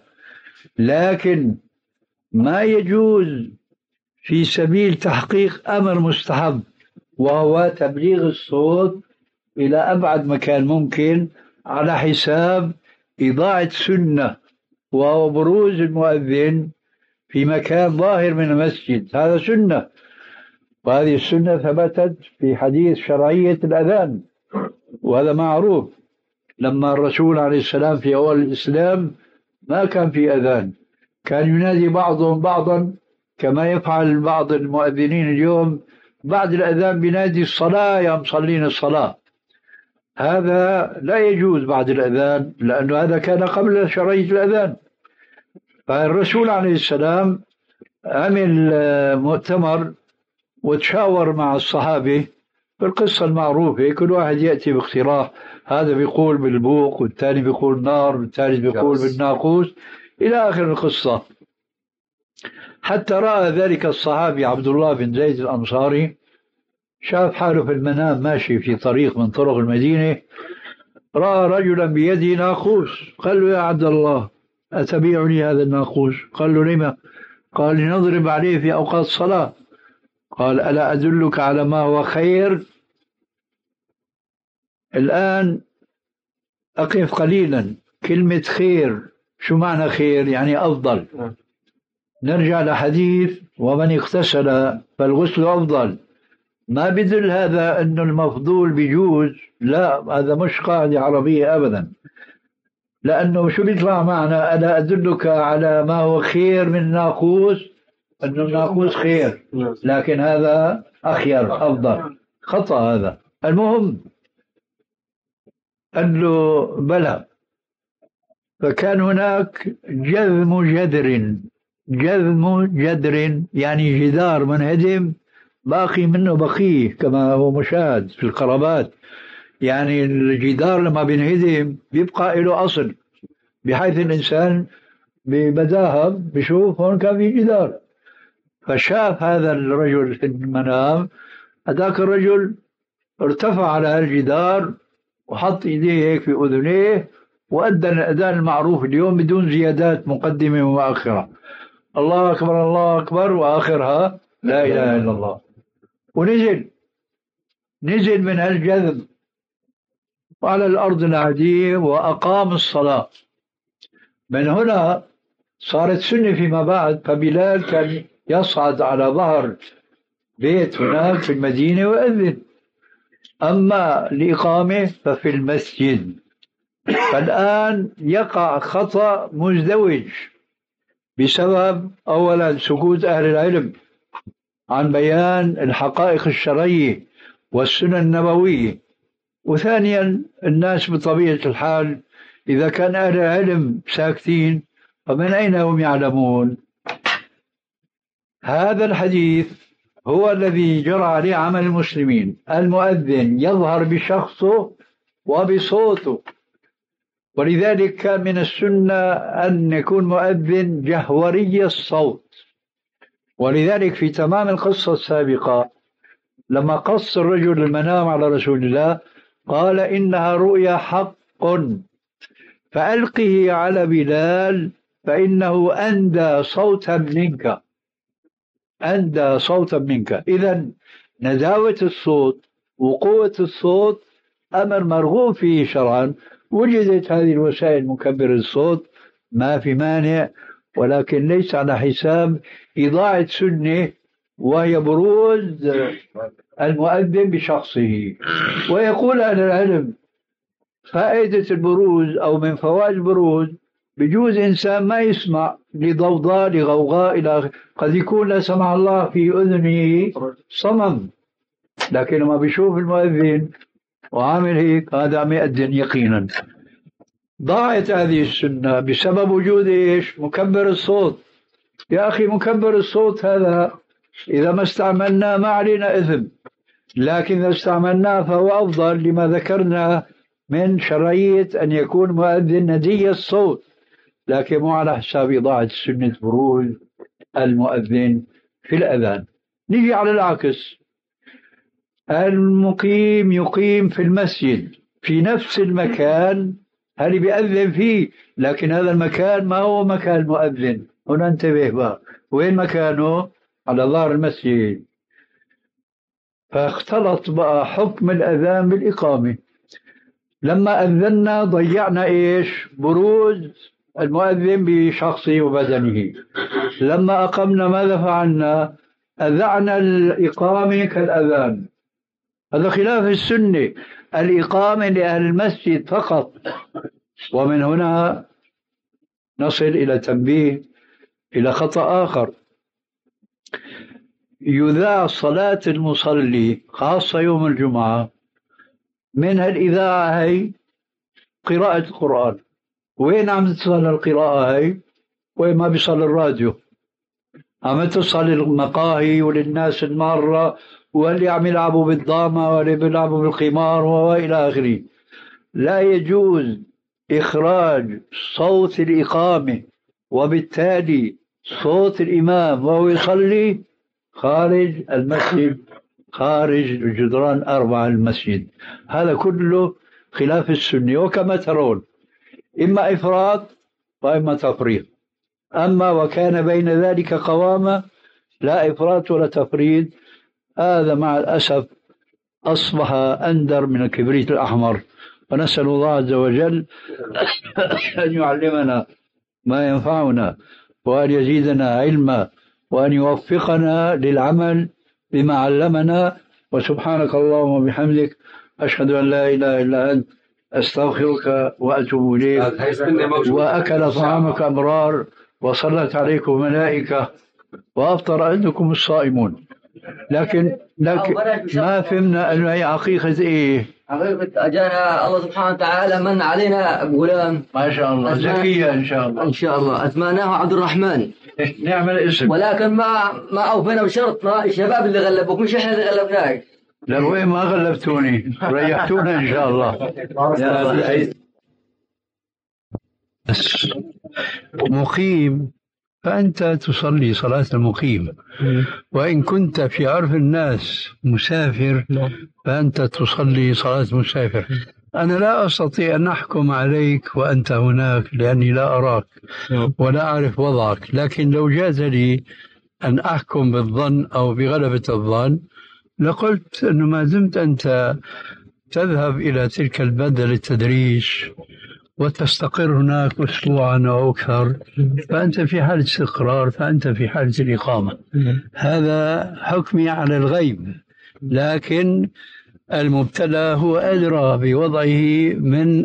لكن ما يجوز في سبيل تحقيق أمر مستحب وهو تبليغ الصوت إلى أبعد مكان ممكن على حساب إضاعة سنة وهو بروز المؤذن في مكان ظاهر من المسجد. هذا سنة، وهذه السنة ثبتت في حديث شرعية الأذان، وهذا معروف. لما الرسول عليه السلام في أول الإسلام ما كان في أذان، كان ينادي بعضهم بعضا كما يفعل بعض المؤذنين اليوم، بعد الأذان بينادي الصلاة يا مصلين الصلاة. هذا لا يجوز بعد الأذان، لأنه هذا كان قبل شرعية الأذان. فالرسول عليه السلام عمل مؤتمر وتشاور مع الصحابة في القصة المعروفة، كل واحد يأتي باقتراح، هذا بيقول بالبوق والثاني بيقول نار والثالث بيقول بالناقوس إلى آخر القصة. حتى رأى ذلك الصحابي عبد الله بن زيد الأنصاري، شاف حاله في المنام ماشي في طريق من طرق المدينة، رأى رجلا بيده ناقوس، قال له يا عبد الله أتبيعني هذا الناقوس؟ قال له لما؟ قال لنضرب عليه في أوقات الصلاة. قال ألا أدلك على ما هو خير؟ الآن أقف قليلا، كلمة خير شو معنى خير؟ يعني أفضل. نرجع لحديث ومن اغتسل فالغسل أفضل. ما بدل هذا أن المفضول بيجوز، لا، هذا مش قاعدة عربية أبدا. لأنه شو بيطلع معنا؟ ألا أدلك على ما هو خير من الناقوس؟ أنه الناقوس خير، لكن هذا أخير أفضل. خطأ هذا. المهم قال له بلى. فكان هناك جذم جدر، جذم جدر يعني جدار منهدم باقي منه بقيه كما هو مشاهد في القرابات. يعني الجدار لما بينهدم بيبقى له أصل، بحيث الإنسان ببداهة بشوف هون كان في جدار. فشاف هذا الرجل في المنام، هذاك الرجل ارتفع على الجدار وحط إيديه هيك في أذنيه وأدى الأذان المعروف اليوم بدون زيادات مقدمة ومؤخرة، الله أكبر الله أكبر، وآخرها لا إله إلا الله. ونزل نزل من هالجذب وعلى الأرض العادية وأقام الصلاة. من هنا صارت سنة فيما بعد. فبلال كان يصعد على ظهر بيت هناك في المدينة ويؤذن، أما الإقامة ففي المسجد. فالآن يقع خطأ مزدوج بسبب أولا سكوت أهل العلم عن بيان الحقائق الشرعية والسنن النبوية، وثانيا الناس بطبيعة الحال إذا كان أهل العلم ساكتين فمن أين هم يعلمون؟ هذا الحديث هو الذي جرى عليه عمل المسلمين. المؤذن يظهر بشخصه وبصوته، ولذلك كان من السنة أن يكون مؤذن جهوري الصوت. ولذلك في تمام القصة السابقة لما قص الرجل المنام على رسول الله قال إنها رؤيا حق فألقه على بلال فإنه أندى صوتا منك، أندى صوتا منك. إذن نداوة الصوت وقوة الصوت أمر مرغوب فيه شرعا. وجدت هذه الوسائل مكبر الصوت ما في مانع، ولكن ليس على حساب إضاعة سنة وهي بروز المؤذن بشخصه. ويقول أهل العلم فائدة البروز أو من فوائد البروز بجوز إنسان ما يسمع لضوضاء لغوغاء إلى قد يكون لا سمح الله في أذنه صمم، لكن لما بيشوف المؤذن وعامل هيك هذا ما يأذن يقينا. ضاعت هذه السنة بسبب وجود إيش؟ مكبر الصوت. يا أخي مكبر الصوت هذا إذا ما استعملناه ما علينا إثم، لكن إذا استعملناه فهو أفضل لما ذكرنا من شرعية أن يكون مؤذن ندي الصوت، لكن مو على حساب إضاعة سنة بروز المؤذن في الأذان. نيجي على العكس، المقيم يقيم في المسجد في نفس المكان اللي بيأذن فيه، لكن هذا المكان ما هو مكان المؤذن. هنا انتبه بقى، وين مكانه؟ على ظهر المسجد. فاختلط بقى حكم الأذان بالإقامة. لما أذنا ضيعنا إيش؟ بروز المؤذن بشخصه وبدنه. لما أقمنا ماذا فعلنا؟ أذعنا الإقامة كالأذان. هذا خلاف السنة، الإقامة لأهل المسجد فقط. ومن هنا نصل إلى تنبيه إلى خطأ آخر. يذاع صلاة المصلي خاصة يوم الجمعة، من الإذاعة هي قراءة القرآن. وين عم تصل القراءة هي؟ وين ما بيصل الراديو، عم تصل المقاهي وللناس المارة واللي عم يلعبوا بالضامة واللي بيلعبوا بالقمار وإلى آخره. لا يجوز إخراج صوت الإقامة وبالتالي صوت الإمام وهو يصلي خارج المسجد، خارج جدران أربعة المسجد. هذا كله خلاف السنة. وكما ترون إما إفراط وإما تفريط. أما وكان بين ذلك قوامة، لا إفراط ولا تفريط. هذا مع الأسف أصبح أندر من الكبريت الأحمر. ونسأل الله عز وجل أن يعلمنا ما ينفعنا وأن يزيدنا علما وأن يوفقنا للعمل بما علمنا. وسبحانك اللهم وبحمدك أشهد أن لا إله إلا أنت أستغفرك وأتوب إليك. وأكل طعامك أبرار وصلت عليكم ملائكة وأفطر عندكم الصائمون. لكن لكن ما فهمنا أنه هي حقيقة إيه؟ حقيقة أجانا الله سبحانه وتعالى من علينا بغلام ما شاء الله زكية إن شاء الله. إن شاء الله أسماناه عبد الرحمن. نعم الاسم. ولكن ما ما أوفينا بشرطنا، الشباب اللي غلبوك مش إحنا اللي غلبناك. لا وين ما غلبتوني، ريحتونا إن شاء الله. مقيم فأنت تصلي صلاة المقيم، وإن كنت في عرف الناس مسافر فأنت تصلي صلاة مسافر. أنا لا أستطيع أن أحكم عليك وأنت هناك لأني لا أراك ولا أعرف وضعك، لكن لو جاز لي أن أحكم بالظن أو بغلبة الظن لقلت أنه ما دمت أنت تذهب إلى تلك البلدة للتدريس وتستقر هناك أسبوعا أو أكثر فأنت في حالة استقرار، فأنت في حالة الإقامة. هذا حكمي على الغيب، لكن المبتلى هو أدرى بوضعه من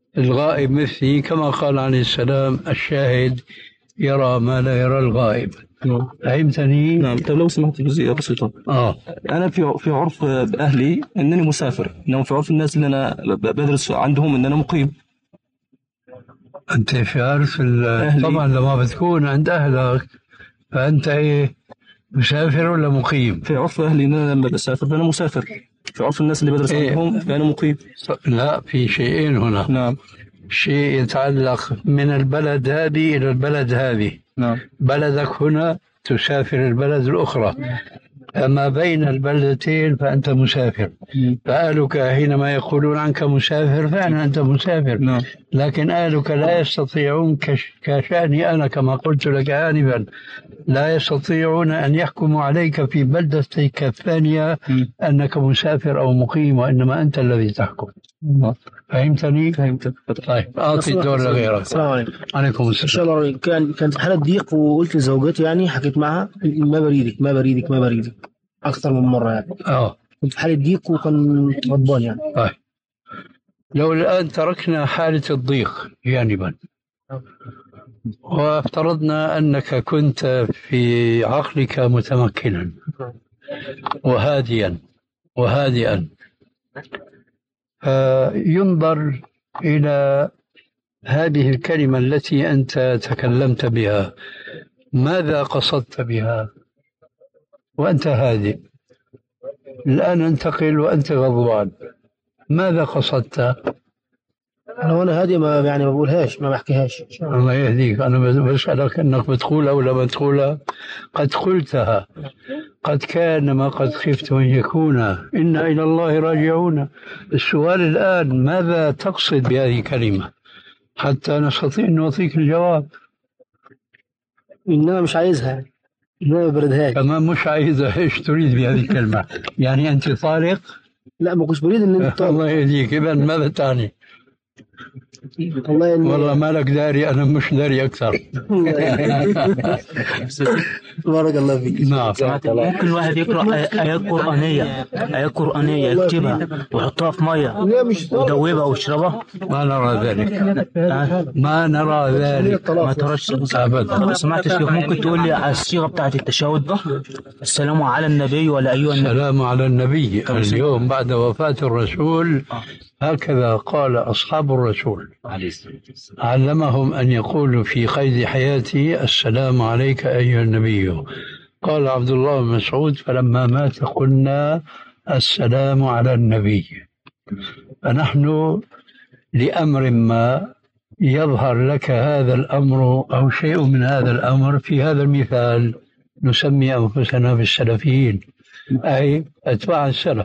الغائب مثلي، كما قال عليه السلام الشاهد يرى ما لا يرى الغائب. فهمتني؟ نعم. طيب لو سمحت جزئية بسيطة. اه أنا في في عرف أهلي إنني مسافر، إنما في عرف الناس اللي أنا بدرس عندهم إن أنا مقيم. أنت في عرف طبعا لما بتكون عند أهلك فأنت إيه، مسافر ولا مقيم؟ في عرف أهلي إن أنا لما بسافر فأنا مسافر، في عرف الناس اللي بدرس إيه؟ عندهم فأنا مقيم. لا، في شيئين هنا. نعم. شيء يتعلق من البلد هذه إلى البلد هذه. نعم. بلدك هنا تسافر البلد الأخرى، أما بين البلدتين فأنت مسافر. فأهلك حينما يقولون عنك مسافر فعلا أنت مسافر. نعم. لكن أهلك لا يستطيعون كش... كشأني أنا كما قلت لك آنفا، لا يستطيعون أن يحكموا عليك في بلدتك الثانية أنك مسافر أو مقيم، وإنما أنت الذي تحكم. فهمتني؟ فهمت. طيب أعطي الدور لغيرك. السلام عليكم. عليكم السلام. إن شاء الله. كان كانت حالة ضيق وقلت لزوجتي، يعني حكيت معها ما بريدك ما بريدك ما بريدك أكثر من مرة يعني. آه. كنت في حالة ضيق وكان غضبان يعني. طيب لو الآن تركنا حالة الضيق جانبا وافترضنا أنك كنت في عقلك متمكنا وهاديا وهادئا، فينظر إلى هذه الكلمة التي أنت تكلمت بها، ماذا قصدت بها وأنت هادئ؟ الآن انتقل وأنت غضبان، ماذا قصدت؟ أنا وأنا هادئ ما يعني ما بقولهاش، ما بحكيهاش. الله يهديك. أنا بسألك أنك بتقولها ولا ما تقولها؟ قد قلتها، قد كان ما قد خفت أن يكون، إنا إلى الله راجعون. السؤال الآن ماذا تقصد بهذه الكلمة حتى نستطيع أن نعطيك الجواب. إنما مش عايزها، إنما ما بردهاش. كمان مش عايزها. إيش تريد بهذه الكلمة؟ يعني أنت طالق؟ لا ما كنتش بريد إن أنت الله يهديك. إذا ماذا تعني؟ والله إن... والله مالك داري، أنا مش داري أكثر. بارك الله فيك. نعم. ممكن الواحد يقرأ آيات قرآنية آيات قرآنية يكتبها ويحطها في مية ويدوبها ويشربها؟ ما نرى ذلك، ما نرى ذلك. ما ترش أبدا. سمعت كيف ممكن تقول لي على الصيغة بتاعت التشهد؟ السلام على النبي ولا أيها النبي؟ السلام على النبي. اليوم بعد وفاة الرسول هكذا قال أصحاب الرسول، علمهم أن يقولوا في قيد حياته السلام عليك أيها النبي. قال عبد الله بن مسعود فلما مات قلنا السلام على النبي. فنحن لأمر ما يظهر لك هذا الأمر أو شيء من هذا الأمر، في هذا المثال نسمي أنفسنا بالسلفيين، أي أتباع السلف.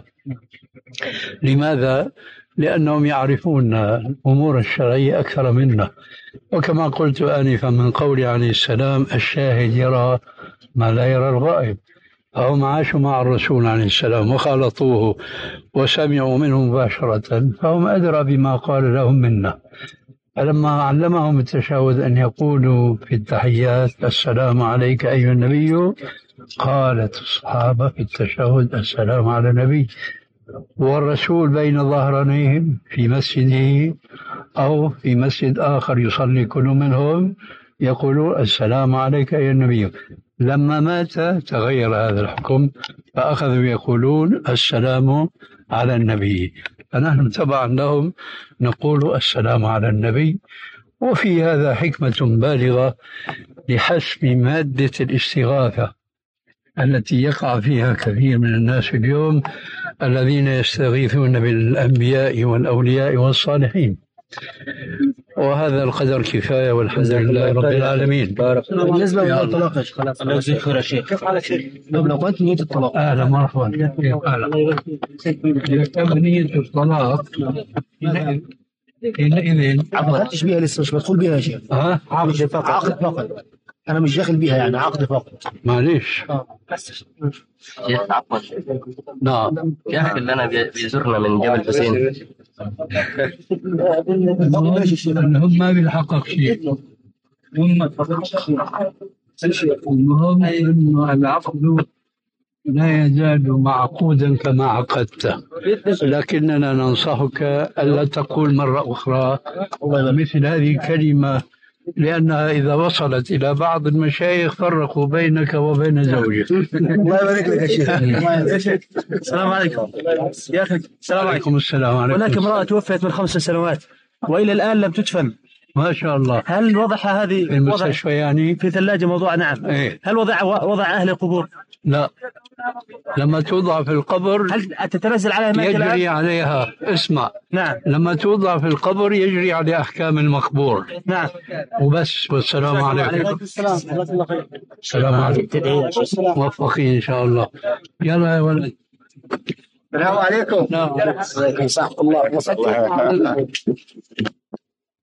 لماذا؟ لأنهم يعرفون الأمور الشرعية أكثر منا، وكما قلت آنفا من قولي عليه السلام الشاهد يرى ما لا يرى الغائب. فهم عاشوا مع الرسول عليه السلام وخالطوه وسمعوا منه مباشرة، فهم أدرى بما قال لهم منا. فلما علمهم التشهد أن يقولوا في التحيات السلام عليك أيها النبي، قالت الصحابة في التشهد السلام على النبي، والرسول بين ظهرانيهم في مسجده أو في مسجد آخر يصلي كل منهم يقولوا السلام عليك أيها النبي. لما مات تغير هذا الحكم، فأخذوا يقولون السلام على النبي، فنحن تبعا لهم نقول السلام على النبي. وفي هذا حكمة بالغة لحسم مادة الاستغاثة التي يقع فيها كثير من الناس اليوم، الذين يستغيثون بالأنبياء والأولياء والصالحين. وهذا القدر كفاية والحمد لله رب العالمين. بالنسبة للطلاق يا شيخ، كيف على شيء لو كانت نية الطلاق؟ أهلا مرحبا. أهلا. إذا كان نية الطلاق حينئذ ما دخلتش بيها لسه، مش مدخول بيها يا شيخ. ها؟ عقد فقط. عقد فقط. أنا مش داخل بيها يعني، عقد فقط. معليش. شيخ عفوا. نعم. يا أخي اللي أنا بيزورنا من جبل حسين. هم ما بيلحقك شيء. هم المهم إنه العقد لا يزال معقودا كما عقدته، لكننا ننصحك ألا تقول مرة أخرى مثل هذه الكلمة لأنها إذا وصلت إلى بعض المشايخ فرقوا بينك وبين زوجك. الله يبارك لك يا شيخ. السلام عليكم يا أخي. السلام عليكم. السلام عليكم. هناك امرأة توفيت من خمس سنوات وإلى الآن لم تدفن. ما شاء الله. هل وضعها هذه في المستشفى يعني في ثلاجة موضوع؟ نعم. إيه؟ هل وضع وضع أهل القبور؟ لا، لما توضع في القبر هل تتنزل عليها يجري عليها اسمع. نعم. لما توضع في القبر يجري على أحكام المقبور. نعم. وبس. والسلام عليكم. السلام الله خير. السلام عليكم. موفقين إن شاء الله. يلا يا ولد. السلام عليكم. نعم. الله